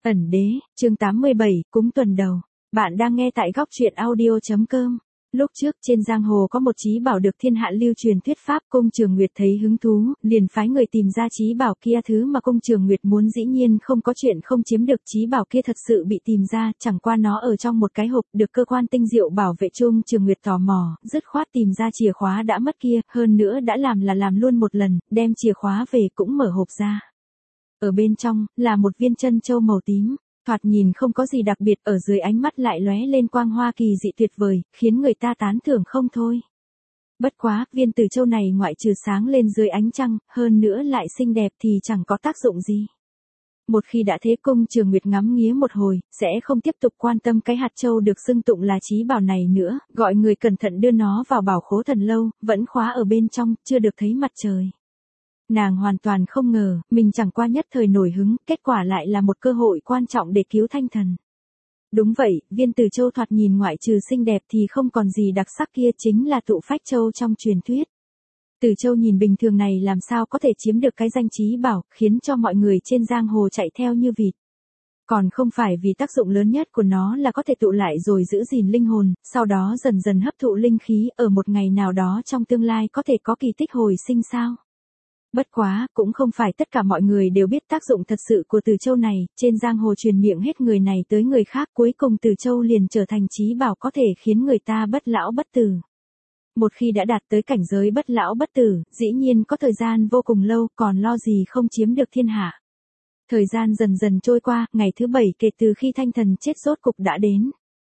Ẩn đế, chương 87, cúng tuần đầu. Bạn đang nghe tại góc truyện audio.com. Lúc trước trên giang hồ có một chí bảo được thiên hạ lưu truyền thuyết pháp, Cung Trường Nguyệt thấy hứng thú, liền phái người tìm ra chí bảo kia. Thứ mà Cung Trường Nguyệt muốn dĩ nhiên không có chuyện không chiếm được. Chí bảo kia thật sự bị tìm ra, chẳng qua nó ở trong một cái hộp được cơ quan tinh diệu bảo vệ. Cung Trường Nguyệt tò mò, dứt khoát tìm ra chìa khóa đã mất kia, hơn nữa đã làm luôn một lần, đem chìa khóa về cũng mở hộp ra. Ở bên trong, là một viên chân châu màu tím, thoạt nhìn không có gì đặc biệt, ở dưới ánh mắt lại lóe lên quang hoa kỳ dị tuyệt vời, khiến người ta tán thưởng không thôi. Bất quá, viên tử châu này ngoại trừ sáng lên dưới ánh trăng, hơn nữa lại xinh đẹp thì chẳng có tác dụng gì. Một khi đã thế, Cung Trường Nguyệt ngắm nghía một hồi, sẽ không tiếp tục quan tâm cái hạt châu được xưng tụng là chí bảo này nữa, gọi người cẩn thận đưa nó vào bảo khố thần lâu, vẫn khóa ở bên trong, chưa được thấy mặt trời. Nàng hoàn toàn không ngờ, mình chẳng qua nhất thời nổi hứng, kết quả lại là một cơ hội quan trọng để cứu thanh thần. Đúng vậy, viên tử châu thoạt nhìn ngoại trừ xinh đẹp thì không còn gì đặc sắc kia, chính là tụ phách châu trong truyền thuyết. Tử châu nhìn bình thường này làm sao có thể chiếm được cái danh chí bảo, khiến cho mọi người trên giang hồ chạy theo như vịt. Còn không phải vì tác dụng lớn nhất của nó là có thể tụ lại rồi giữ gìn linh hồn, sau đó dần dần hấp thụ linh khí, ở một ngày nào đó trong tương lai có thể có kỳ tích hồi sinh sao? Bất quá, cũng không phải tất cả mọi người đều biết tác dụng thật sự của Tử châu này, trên giang hồ truyền miệng hết người này tới người khác, cuối cùng Tử châu liền trở thành chí bảo có thể khiến người ta bất lão bất tử. Một khi đã đạt tới cảnh giới bất lão bất tử, dĩ nhiên có thời gian vô cùng lâu, còn lo gì không chiếm được thiên hạ. Thời gian dần dần trôi qua, ngày thứ 7 kể từ khi thanh thần chết rốt cục đã đến.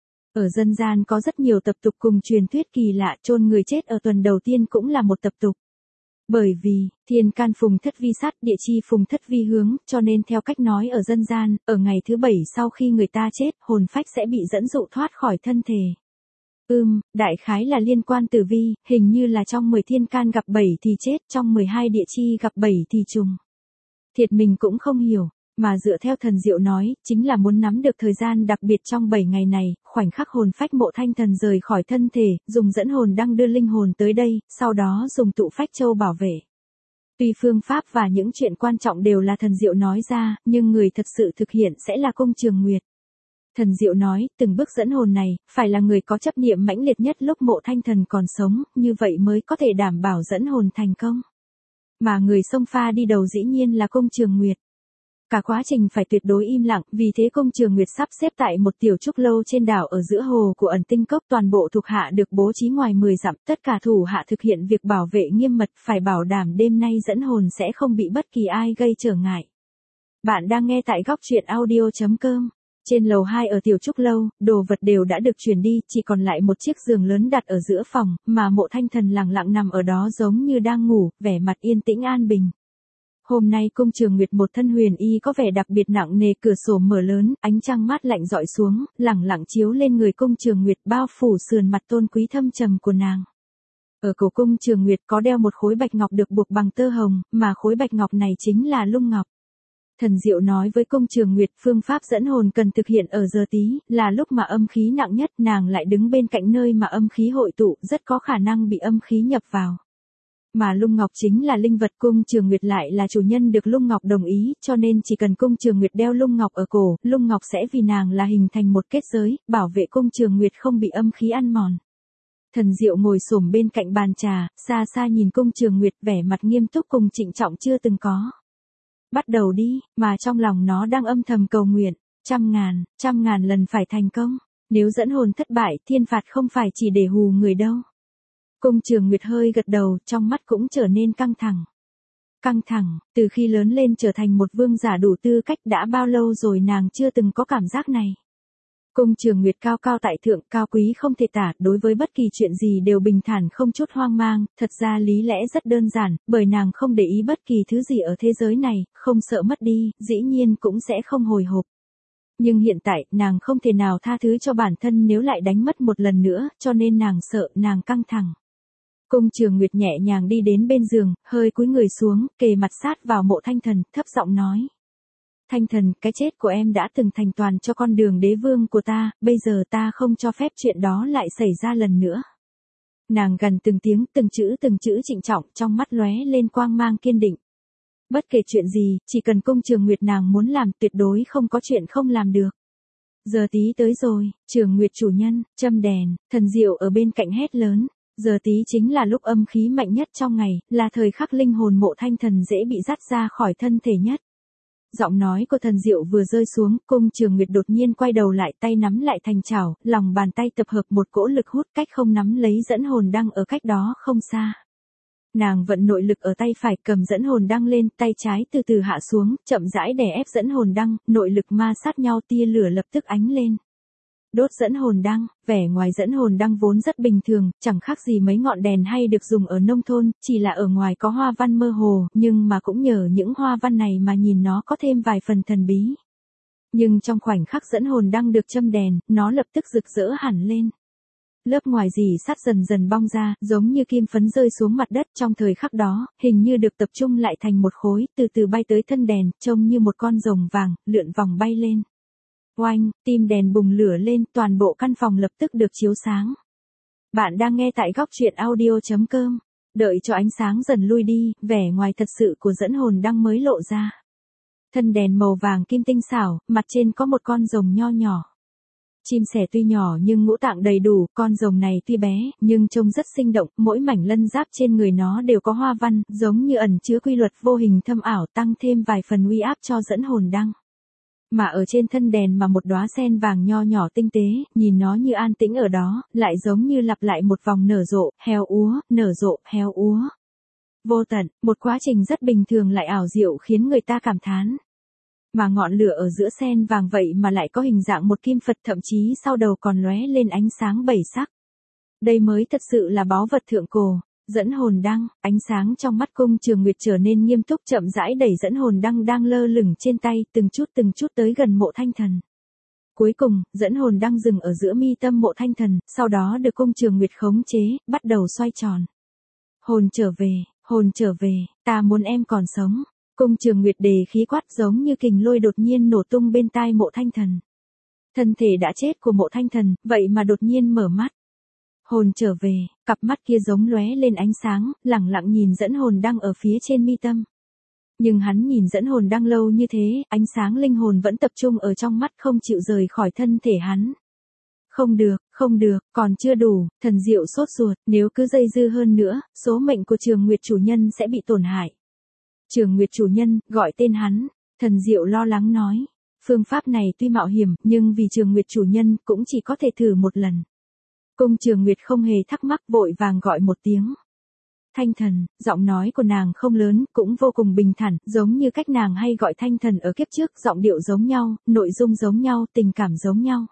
Ở dân gian có rất nhiều tập tục cùng truyền thuyết kỳ lạ, chôn người chết ở tuần đầu tiên cũng là một tập tục. Bởi vì, thiên can phùng thất vi sát, địa chi phùng thất vi hướng, cho nên theo cách nói ở dân gian, ở ngày thứ 7 sau khi người ta chết, hồn phách sẽ bị dẫn dụ thoát khỏi thân thể. Đại khái là liên quan tử vi, hình như là trong 10 thiên can gặp 7 thì chết, trong 12 địa chi gặp 7 thì trùng. Thiệt mình cũng không hiểu, mà dựa theo thần diệu nói, chính là muốn nắm được thời gian đặc biệt trong 7 ngày này, khoảnh khắc hồn phách mộ thanh thần rời khỏi thân thể, dùng dẫn hồn đăng đưa linh hồn tới đây, sau đó dùng tụ phách châu bảo vệ. Tuy phương pháp và những chuyện quan trọng đều là thần diệu nói ra, nhưng người thật sự thực hiện sẽ là Cung Trường Nguyệt. Thần diệu nói, từng bước dẫn hồn này, phải là người có chấp niệm mãnh liệt nhất lúc mộ thanh thần còn sống, như vậy mới có thể đảm bảo dẫn hồn thành công. Mà người xông pha đi đầu dĩ nhiên là Cung Trường Nguyệt. Cả quá trình phải tuyệt đối im lặng, vì thế Cung Trường Nguyệt sắp xếp tại một tiểu trúc lâu trên đảo ở giữa hồ của Ẩn Tinh Cốc, toàn bộ thuộc hạ được bố trí ngoài 10 dặm, tất cả thủ hạ thực hiện việc bảo vệ nghiêm mật, phải bảo đảm đêm nay dẫn hồn sẽ không bị bất kỳ ai gây trở ngại. Bạn đang nghe tại góc truyện audio.com. Trên lầu 2 ở tiểu trúc lâu, đồ vật đều đã được chuyển đi, chỉ còn lại một chiếc giường lớn đặt ở giữa phòng, mà mộ thanh thần lặng lặng nằm ở đó giống như đang ngủ, vẻ mặt yên tĩnh an bình. Hôm nay Cung Trường Nguyệt một thân huyền y có vẻ đặc biệt nặng nề, cửa sổ mở lớn, ánh trăng mát lạnh dọi xuống, lẳng lặng chiếu lên người Cung Trường Nguyệt, bao phủ sườn mặt tôn quý thâm trầm của nàng. Ở cổ Cung Trường Nguyệt có đeo một khối bạch ngọc được buộc bằng tơ hồng, mà khối bạch ngọc này chính là lung ngọc. Thần diệu nói với Cung Trường Nguyệt, phương pháp dẫn hồn cần thực hiện ở giờ tí, là lúc mà âm khí nặng nhất, nàng lại đứng bên cạnh nơi mà âm khí hội tụ, rất có khả năng bị âm khí nhập vào. Mà lung ngọc chính là linh vật, Cung Trường Nguyệt lại là chủ nhân được lung ngọc đồng ý, cho nên chỉ cần Cung Trường Nguyệt đeo lung ngọc ở cổ, lung ngọc sẽ vì nàng là hình thành một kết giới, bảo vệ Cung Trường Nguyệt không bị âm khí ăn mòn. Thần diệu ngồi xổm bên cạnh bàn trà, xa xa nhìn Cung Trường Nguyệt, vẻ mặt nghiêm túc cùng trịnh trọng chưa từng có. Bắt đầu đi, mà trong lòng nó đang âm thầm cầu nguyện, trăm ngàn lần phải thành công. Nếu dẫn hồn thất bại, thiên phạt không phải chỉ để hù người đâu. Cung Trường Nguyệt hơi gật đầu, trong mắt cũng trở nên căng thẳng. Căng thẳng, từ khi lớn lên trở thành một vương giả đủ tư cách, đã bao lâu rồi nàng chưa từng có cảm giác này. Cung Trường Nguyệt cao cao tại thượng, cao quý không thể tả, đối với bất kỳ chuyện gì đều bình thản không chút hoang mang, thật ra lý lẽ rất đơn giản, bởi nàng không để ý bất kỳ thứ gì ở thế giới này, không sợ mất đi, dĩ nhiên cũng sẽ không hồi hộp. Nhưng hiện tại, nàng không thể nào tha thứ cho bản thân nếu lại đánh mất một lần nữa, cho nên nàng sợ, nàng căng thẳng. Cung Trường Nguyệt nhẹ nhàng đi đến bên giường, hơi cúi người xuống, kề mặt sát vào mộ thanh thần, thấp giọng nói. Thanh thần, cái chết của em đã từng thành toàn cho con đường đế vương của ta, bây giờ ta không cho phép chuyện đó lại xảy ra lần nữa. Nàng gần từng tiếng, từng chữ trịnh trọng, trong mắt lóe lên quang mang kiên định. Bất kể chuyện gì, chỉ cần Cung Trường Nguyệt nàng muốn làm tuyệt đối không có chuyện không làm được. Giờ tí tới rồi, Trường Nguyệt chủ nhân, châm đèn, Thần Diệu ở bên cạnh hét lớn. Giờ tí chính là lúc âm khí mạnh nhất trong ngày, là thời khắc linh hồn Mộ Thanh Thần dễ bị dắt ra khỏi thân thể nhất. Giọng nói của Thần Diệu vừa rơi xuống, Cung Trường Nguyệt đột nhiên quay đầu lại, tay nắm lại thành chảo, lòng bàn tay tập hợp một cỗ lực hút cách không nắm lấy dẫn hồn đăng ở cách đó không xa. Nàng vận nội lực ở tay phải cầm dẫn hồn đăng lên, tay trái từ từ hạ xuống, chậm rãi đè ép dẫn hồn đăng, nội lực ma sát nhau, tia lửa lập tức ánh lên. Đốt dẫn hồn đăng, vẻ ngoài dẫn hồn đăng vốn rất bình thường, chẳng khác gì mấy ngọn đèn hay được dùng ở nông thôn, chỉ là ở ngoài có hoa văn mơ hồ, nhưng mà cũng nhờ những hoa văn này mà nhìn nó có thêm vài phần thần bí. Nhưng trong khoảnh khắc dẫn hồn đăng được châm đèn, nó lập tức rực rỡ hẳn lên. Lớp ngoài rỉ sắt dần dần bong ra, giống như kim phấn rơi xuống mặt đất trong thời khắc đó, hình như được tập trung lại thành một khối, từ từ bay tới thân đèn, trông như một con rồng vàng, lượn vòng bay lên. Oanh, tim đèn bùng lửa lên, toàn bộ căn phòng lập tức được chiếu sáng. Bạn đang nghe tại góc truyện audio.com. Đợi cho ánh sáng dần lui đi, vẻ ngoài thật sự của dẫn hồn đăng mới lộ ra. Thân đèn màu vàng kim tinh xảo, mặt trên có một con rồng nho nhỏ. Chim sẻ tuy nhỏ nhưng ngũ tạng đầy đủ, con rồng này tuy bé, nhưng trông rất sinh động, mỗi mảnh lân giáp trên người nó đều có hoa văn, giống như ẩn chứa quy luật vô hình thâm ảo, tăng thêm vài phần uy áp cho dẫn hồn đăng. Mà ở trên thân đèn mà một đóa sen vàng nho nhỏ tinh tế, nhìn nó như an tĩnh ở đó, lại giống như lặp lại một vòng nở rộ, héo úa, nở rộ, héo úa. Vô tận, một quá trình rất bình thường lại ảo diệu khiến người ta cảm thán. Mà ngọn lửa ở giữa sen vàng vậy mà lại có hình dạng một kim Phật, thậm chí sau đầu còn lóe lên ánh sáng bảy sắc. Đây mới thật sự là báu vật thượng cổ. Dẫn hồn đăng, ánh sáng trong mắt Cung Trường Nguyệt trở nên nghiêm túc, chậm rãi đẩy dẫn hồn đăng đang lơ lửng trên tay, từng chút tới gần Mộ Thanh Thần. Cuối cùng, dẫn hồn đăng dừng ở giữa mi tâm Mộ Thanh Thần, sau đó được Cung Trường Nguyệt khống chế, bắt đầu xoay tròn. Hồn trở về, ta muốn em còn sống. Cung Trường Nguyệt đề khí quát, giống như kình lôi đột nhiên nổ tung bên tai Mộ Thanh Thần. Thân thể đã chết của Mộ Thanh Thần, vậy mà đột nhiên mở mắt. Hồn trở về, cặp mắt kia giống lóe lên ánh sáng, lẳng lặng nhìn dẫn hồn đăng ở phía trên mi tâm. Nhưng hắn nhìn dẫn hồn đăng lâu như thế, ánh sáng linh hồn vẫn tập trung ở trong mắt, không chịu rời khỏi thân thể hắn. Không được, còn chưa đủ, Thần Diệu sốt ruột, nếu cứ dây dưa hơn nữa, số mệnh của Trường Nguyệt chủ nhân sẽ bị tổn hại. Trường Nguyệt chủ nhân, gọi tên hắn, Thần Diệu lo lắng nói. Phương pháp này tuy mạo hiểm, nhưng vì Trường Nguyệt chủ nhân cũng chỉ có thể thử một lần. Cung Trường Nguyệt không hề thắc mắc, vội vàng gọi một tiếng. Thanh Thần, giọng nói của nàng không lớn, cũng vô cùng bình thản, giống như cách nàng hay gọi Thanh Thần ở kiếp trước, giọng điệu giống nhau, nội dung giống nhau, tình cảm giống nhau.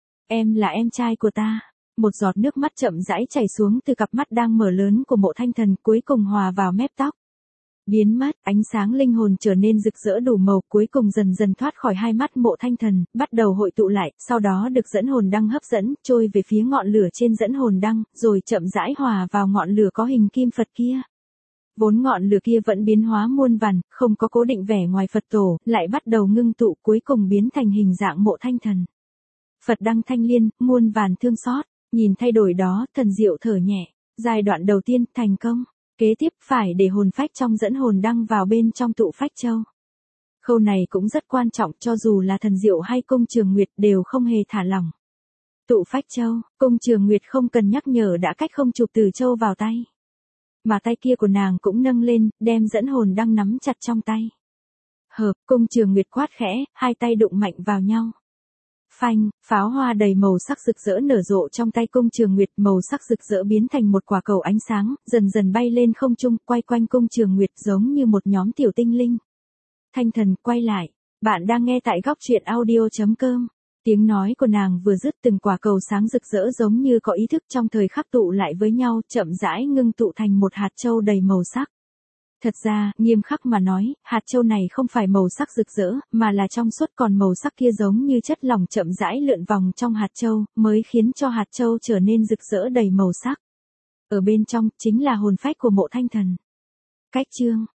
Em là em trai của ta. Một giọt nước mắt chậm rãi chảy xuống từ cặp mắt đang mở lớn của Mộ Thanh Thần, cuối cùng hòa vào mép tóc. Biến mất, ánh sáng linh hồn trở nên rực rỡ đủ màu, cuối cùng dần dần thoát khỏi hai mắt Mộ Thanh Thần, bắt đầu hội tụ lại, sau đó được dẫn hồn đăng hấp dẫn, trôi về phía ngọn lửa trên dẫn hồn đăng, rồi chậm rãi hòa vào ngọn lửa có hình kim Phật kia. Vốn ngọn lửa kia vẫn biến hóa muôn vàn, không có cố định vẻ ngoài Phật tổ, lại bắt đầu ngưng tụ, cuối cùng biến thành hình dạng Mộ Thanh Thần. Phật đăng thanh liên, muôn vàn thương xót, nhìn thay đổi đó, Thần Diệu thở nhẹ, giai đoạn đầu tiên, thành công. Kế tiếp phải để hồn phách trong dẫn hồn đăng vào bên trong tụ phách châu. Khâu này cũng rất quan trọng, cho dù là Thần Diệu hay Cung Trường Nguyệt đều không hề thả lỏng. Tụ phách châu, Cung Trường Nguyệt không cần nhắc nhở đã cách không chụp từ châu vào tay. Mà tay kia của nàng cũng nâng lên, đem dẫn hồn đăng nắm chặt trong tay. Hợp, Cung Trường Nguyệt quát khẽ, hai tay đụng mạnh vào nhau. Phanh, pháo hoa đầy màu sắc rực rỡ nở rộ trong tay Cung Trường Nguyệt, màu sắc rực rỡ biến thành một quả cầu ánh sáng, dần dần bay lên không trung, quay quanh Cung Trường Nguyệt giống như một nhóm tiểu tinh linh. Thanh Thần, quay lại, bạn đang nghe tại góc truyện audio.com. Tiếng nói của nàng vừa dứt, từng quả cầu sáng rực rỡ giống như có ý thức trong thời khắc tụ lại với nhau, chậm rãi ngưng tụ thành một hạt châu đầy màu sắc. Thật ra, nghiêm khắc mà nói, hạt châu này không phải màu sắc rực rỡ, mà là trong suốt, còn màu sắc kia giống như chất lỏng chậm rãi lượn vòng trong hạt châu, mới khiến cho hạt châu trở nên rực rỡ đầy màu sắc. Ở bên trong, chính là hồn phách của Mộ Thanh Thần. Cách chương,